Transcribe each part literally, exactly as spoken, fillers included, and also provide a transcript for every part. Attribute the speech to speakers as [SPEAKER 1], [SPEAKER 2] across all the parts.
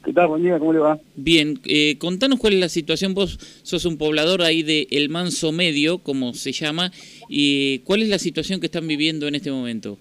[SPEAKER 1] ¿Qué tal? Buen día, ¿cómo le va?
[SPEAKER 2] Bien, eh, contanos cuál es la situación. Vos sos un poblador ahí de El Manso Medio, como se llama, y ¿cuál es la situación que están viviendo en este momento?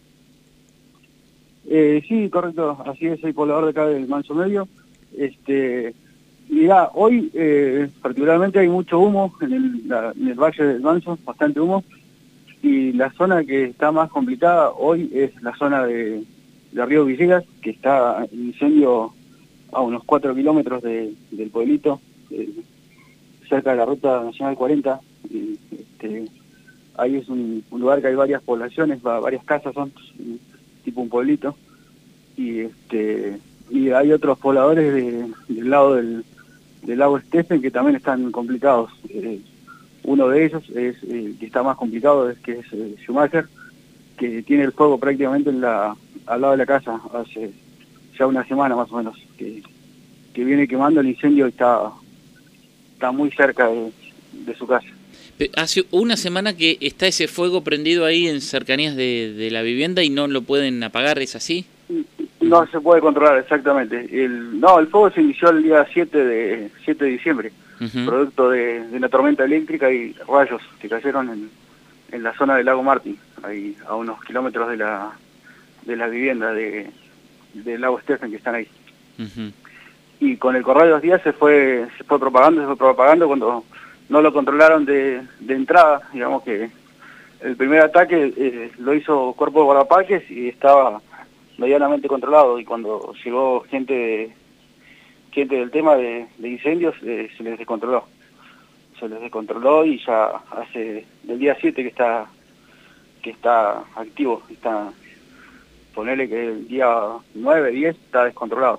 [SPEAKER 1] Eh, sí, correcto, así es, soy poblador de acá del Manso Medio. Este, mirá, hoy eh, particularmente hay mucho humo en el, la- en el Valle del Manso, bastante humo, y la zona que está más complicada hoy es la zona de, de Río Villegas, que está en incendio a unos cuatro kilómetros de- del pueblito, eh, cerca de la Ruta Nacional cuarenta. Y, este, ahí es un, un lugar que hay varias poblaciones, va- varias casas, son eh, tipo un pueblito. Y este y hay otros pobladores de, del lado del, del lago Stephen que también están complicados. Eh, uno de ellos es el que está más complicado, es que es eh, Schumacher, que tiene el fuego prácticamente en la al lado de la casa hace ya una semana más o menos, que, que viene quemando el incendio y está, está muy cerca de, de su casa.
[SPEAKER 2] Pe- Hace una semana que está ese fuego prendido ahí en cercanías de, de la vivienda y no lo pueden apagar, ¿es así?
[SPEAKER 1] No se puede controlar exactamente. El, no, el fuego se inició el día siete de siete de diciembre,
[SPEAKER 2] Ujú.
[SPEAKER 1] producto de, de una tormenta eléctrica y rayos que cayeron en, en la zona del lago Martín, ahí a unos kilómetros de la de la vivienda de, del lago Stephen que están ahí.
[SPEAKER 2] Ujú.
[SPEAKER 1] Y con el correr de los días se fue se fue propagando, se fue propagando cuando no lo controlaron de, de entrada. Digamos que el primer ataque eh, lo hizo Cuerpo de Guardaparques y estaba medianamente controlado, y cuando llegó gente de, gente del tema de, de incendios eh, se les descontroló. Se les descontroló y ya hace del día siete que está que está activo, está, ponele que el día nueve diez está descontrolado.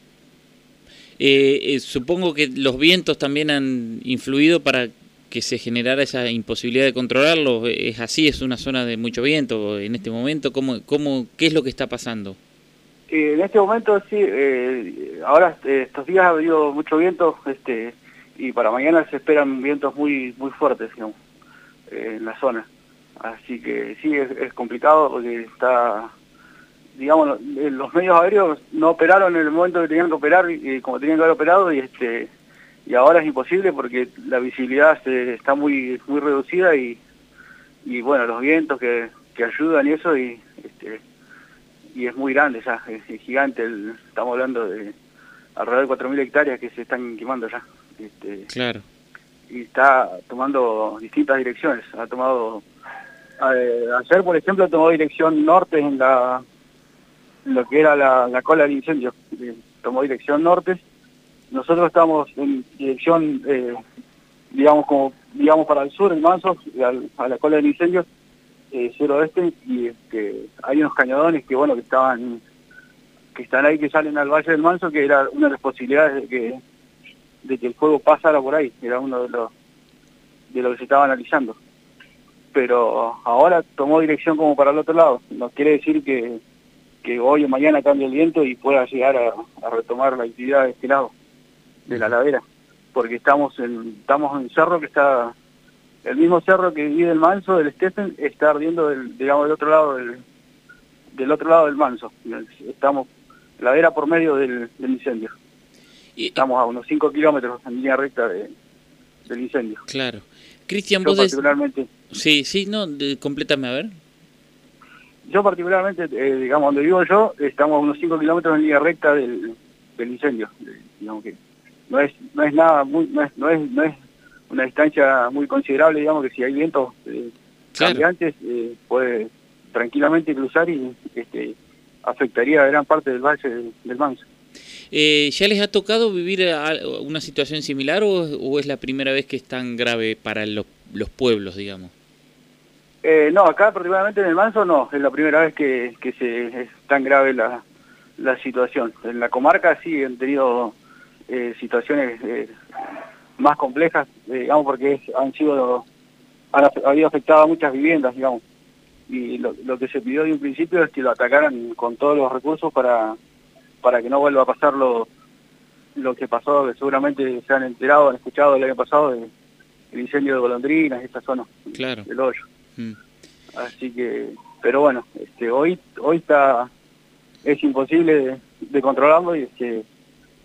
[SPEAKER 2] Eh, eh, supongo que los vientos también han influido para que se generara esa imposibilidad de controlarlo. ¿Es así? ¿Es una zona de mucho viento en este momento? ¿Cómo, cómo, qué es lo que está pasando?
[SPEAKER 1] Eh, en este momento sí, eh, ahora eh, estos días ha habido mucho viento, este, y para mañana se esperan vientos muy muy fuertes, digamos, eh, en la zona. Así que sí, es, es complicado porque está, digamos, eh, los medios aéreos no operaron en el momento que tenían que operar, y, y como tenían que haber operado, y este y ahora es imposible porque la visibilidad se, está muy muy reducida, y, y bueno, los vientos que, que ayudan y eso, y este y es muy grande ya, es, es gigante, el, estamos hablando de alrededor de cuatro mil hectáreas que se están quemando ya, este,
[SPEAKER 2] Claro.
[SPEAKER 1] y está tomando distintas direcciones. Ha tomado, eh, ayer por ejemplo tomó dirección norte en la en lo que era la, la cola del incendio, eh, tomó dirección norte. Nosotros estamos en dirección, eh, digamos como digamos para el sur, en Manso, al, a la cola del incendio, eh, suroeste, y este, hay unos cañadones que bueno que estaban que están ahí, que salen al Valle del Manso, que era una de las posibilidades de que de que el fuego pasara por ahí, era uno de los de lo que se estaba analizando. Pero ahora tomó dirección como para el otro lado. No quiere decir que, que hoy o mañana cambie el viento y pueda llegar a, a retomar la actividad de este lado, de la ladera, porque estamos en estamos en un cerro que está, el mismo cerro que divide el Manso del Stephen, está ardiendo del, digamos, del otro lado del, del otro lado del Manso. Estamos ladera por medio del, del incendio.
[SPEAKER 2] Y, y-
[SPEAKER 1] Estamos a unos cinco kilómetros en línea recta de, del incendio.
[SPEAKER 2] claro. Cristian,
[SPEAKER 1] Yo
[SPEAKER 2] vos des...
[SPEAKER 1] particularmente,
[SPEAKER 2] Sí, sí, no, de, complétame, a ver.
[SPEAKER 1] yo particularmente, eh, digamos, donde vivo yo, estamos a unos cinco kilómetros en línea recta del, del incendio. Eh, digamos que no es no es nada muy, no es, no es, no es una distancia muy considerable, digamos, que si hay vientos eh,
[SPEAKER 2] Claro.
[SPEAKER 1] cambiantes, eh, puede tranquilamente cruzar y este afectaría a gran parte del valle del, del Manso.
[SPEAKER 2] Eh, ¿Ya les ha tocado vivir a- una situación similar o, o es la primera vez que es tan grave para los, los pueblos, digamos?
[SPEAKER 1] Eh, no, acá particularmente en el Manso no, es la primera vez que, que se es tan grave la, la situación. En la comarca sí han tenido eh, situaciones eh, más complejas, eh, digamos, porque es- han sido, han af- habido afectado a muchas viviendas, digamos. Y lo, lo que se pidió de un principio es que lo atacaran con todos los recursos para, para que no vuelva a pasar lo, lo que pasó, que seguramente se han enterado, han escuchado el año pasado, de, el incendio de Golondrinas, esta zona,
[SPEAKER 2] Claro.
[SPEAKER 1] del hoyo.
[SPEAKER 2] Mm.
[SPEAKER 1] Así que, pero bueno, este, hoy hoy está, es imposible de, de controlarlo, y este,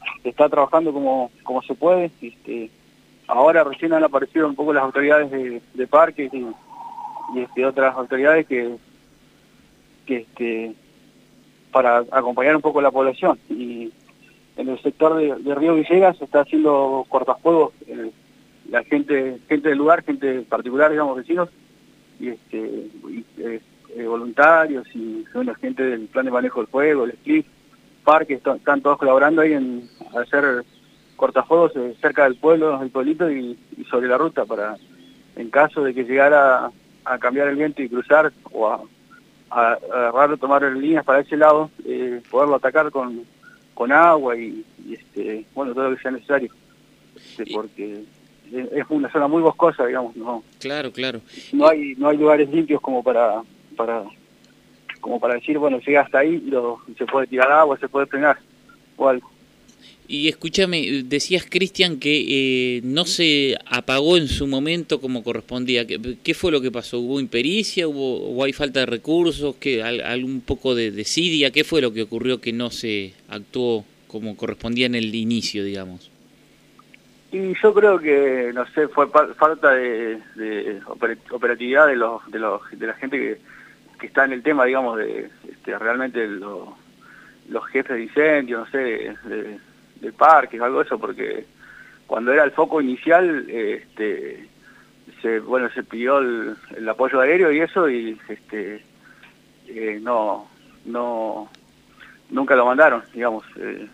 [SPEAKER 1] se está trabajando como, como se puede. Este, ahora recién han aparecido un poco las autoridades de, de parques y, y este, otras autoridades que, que este, para acompañar un poco a la población. Y en el sector de, de Río Villegas se está haciendo cortafuegos, eh, la gente gente del lugar, gente particular, digamos, vecinos, y este y, eh, eh, voluntarios y bueno, gente del plan de manejo del fuego, el S C L I F, parques, están todos colaborando ahí en hacer cortafuegos eh, cerca del pueblo, del pueblito y, y sobre la ruta, para en caso de que llegara a, a cambiar el viento y cruzar o a, a, a agarrar o tomar líneas para ese lado, eh, poderlo atacar con, con agua y, y este bueno, todo lo que sea necesario, este, porque es una zona muy boscosa, digamos, no.
[SPEAKER 2] Claro, claro.
[SPEAKER 1] No hay no hay lugares limpios como para para como para decir, bueno, llega hasta ahí y lo, se puede tirar agua, se puede frenar o algo.
[SPEAKER 2] Y escúchame, decías, Cristian, que eh, no se apagó en su momento como correspondía. ¿Qué, qué fue lo que pasó? ¿Hubo impericia? ¿Hubo, o hay falta de recursos? ¿Qué, algún poco de desidia? ¿Qué fue lo que ocurrió que no se actuó como correspondía en el inicio, digamos?
[SPEAKER 1] Y yo creo que, no sé, fue falta de, de operatividad de los de los de la gente que, que está en el tema, digamos, de este, realmente los, los jefes de incendio, no sé, de, de, de parques, algo de eso, porque cuando era el foco inicial, este, se bueno se pidió el, el apoyo aéreo y eso, y este eh, no no nunca lo mandaron, digamos. Eh,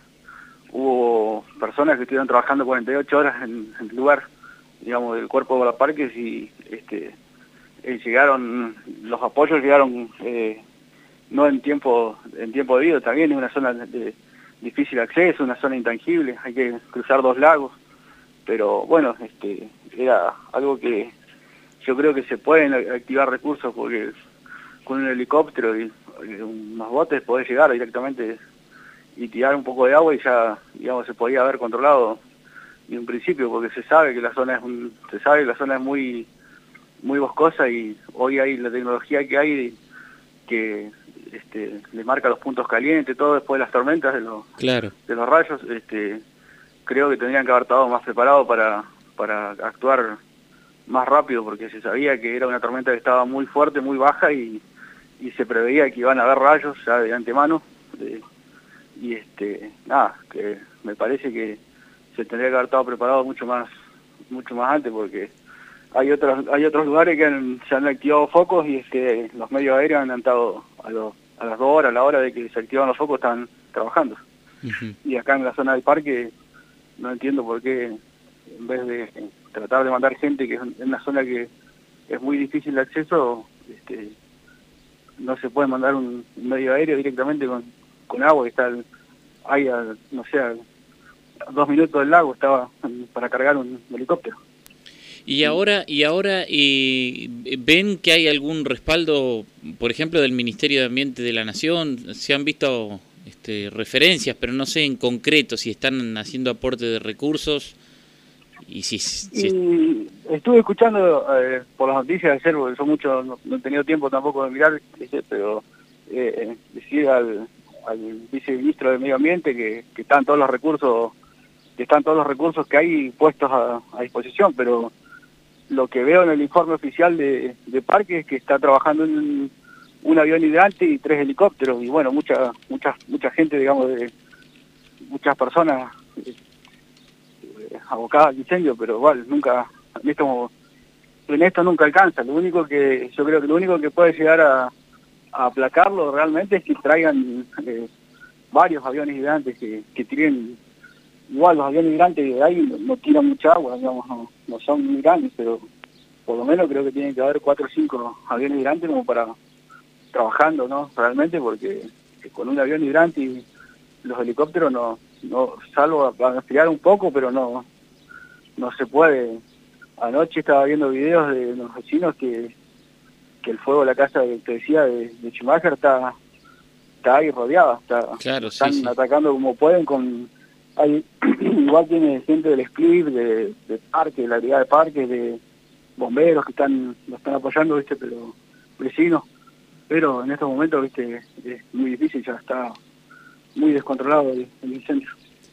[SPEAKER 1] hubo personas que estuvieron trabajando cuarenta y ocho horas en, en el lugar, digamos, del cuerpo de los parques, y este eh, llegaron, los apoyos llegaron eh, no en tiempo en tiempo debido. También es una zona de difícil acceso, una zona intangible, hay que cruzar dos lagos, pero bueno, este era algo que yo creo que se pueden activar recursos, porque con un helicóptero y, y unos botes podés llegar directamente y tirar un poco de agua y ya, digamos, se podía haber controlado en un principio, porque se sabe que la zona es un, se sabe que la zona es muy muy boscosa, y hoy hay la tecnología que hay que este, le marca los puntos calientes, todo después de las tormentas, de los
[SPEAKER 2] claro.
[SPEAKER 1] de los rayos. Este, creo que tendrían que haber estado más preparados para para actuar más rápido, porque se sabía que era una tormenta que estaba muy fuerte, muy baja, y, y se preveía que iban a haber rayos ya de antemano. De, y este nada, que me parece que se tendría que haber estado preparado mucho más mucho más antes, porque hay otros hay otros lugares que han, se han activado focos, y es que los medios aéreos han estado a, lo, a las dos horas, a la hora de que se activan los focos, están trabajando. Uh-huh. Y acá en la zona del parque no entiendo por qué, en vez de tratar de mandar gente, que es una zona que es muy difícil de acceso, este, no se puede mandar un medio aéreo directamente con con agua, que está el, ahí a, no sé, a dos minutos del lago, estaba para cargar un helicóptero.
[SPEAKER 2] Y ahora, y ahora eh, ¿ven que hay algún respaldo, por ejemplo, del Ministerio de Ambiente de la Nación? Se han visto este, referencias, pero no sé en concreto si están haciendo aporte de recursos. Y si, si...
[SPEAKER 1] Y estuve escuchando eh, por las noticias de ayer, porque yo mucho no, no he tenido tiempo tampoco de mirar, pero eh, decir al al viceministro de Medio Ambiente que, que están todos los recursos que están todos los recursos que hay puestos a, a disposición, pero lo que veo en el informe oficial de, de Parque es que está trabajando en un, un avión hidrante y tres helicópteros, y bueno, mucha mucha mucha gente, digamos, de muchas personas eh, abocadas al incendio, pero igual nunca en esto, en esto nunca alcanza. Lo único que yo creo que lo único que puede llegar a a aplacarlo realmente es que traigan eh, varios aviones hidrantes que, que tiren. Igual los aviones hidrantes de ahí no, no tiran mucha agua, digamos, no, no son muy grandes, pero por lo menos creo que tienen que haber cuatro o cinco aviones hidrantes como para trabajando, ¿no? Realmente, porque con un avión hidrante y los helicópteros no, no salvo para enfriar un poco, pero no, no se puede. Anoche estaba viendo videos de los vecinos que que el fuego de la casa que te decía de, de Schumacher está está ahí rodeada, está,
[SPEAKER 2] claro,
[SPEAKER 1] están
[SPEAKER 2] sí, sí.
[SPEAKER 1] atacando como pueden. Con hay igual tiene gente del S C L I F, de, de parque, de la brigada de parques, de bomberos que están lo están apoyando, viste, pero vecinos, pero en estos momentos, viste, es muy difícil, ya está muy descontrolado el, el incendio.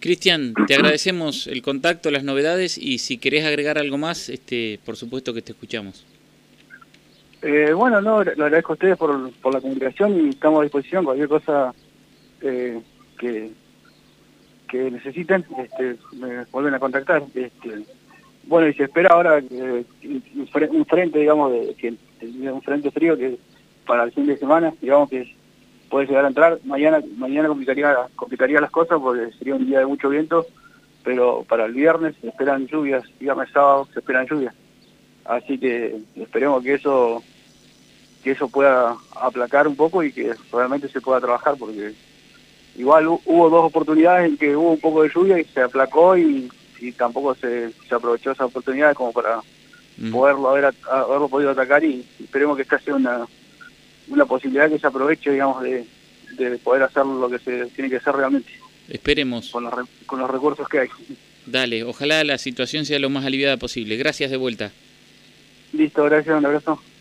[SPEAKER 2] Cristian, te agradecemos el contacto, las novedades, y si querés agregar algo más, este, por supuesto que te escuchamos.
[SPEAKER 1] Eh, bueno, no, lo agradezco a ustedes por, por la comunicación y estamos a disposición. Cualquier cosa eh, que, que necesiten, este, me vuelven a contactar. Este, bueno, y se espera ahora eh, un frente, digamos, de, que, un frente frío que para el fin de semana, digamos que puede llegar a entrar. Mañana mañana complicaría, complicaría las cosas porque sería un día de mucho viento, pero para el viernes se esperan lluvias, viernes, sábado se esperan lluvias. Así que esperemos que eso que eso pueda aplacar un poco y que realmente se pueda trabajar, porque igual hubo dos oportunidades en que hubo un poco de lluvia y se aplacó y, y tampoco se, se aprovechó esa oportunidad como para mm. poderlo haber, haberlo podido atacar, y esperemos que esta sea una, una posibilidad que se aproveche, digamos, de, de poder hacer lo que se tiene que hacer realmente.
[SPEAKER 2] Esperemos.
[SPEAKER 1] Con los, con los recursos que hay.
[SPEAKER 2] Dale, ojalá la situación sea lo más aliviada posible. Gracias de vuelta.
[SPEAKER 1] Listo, gracias, un abrazo.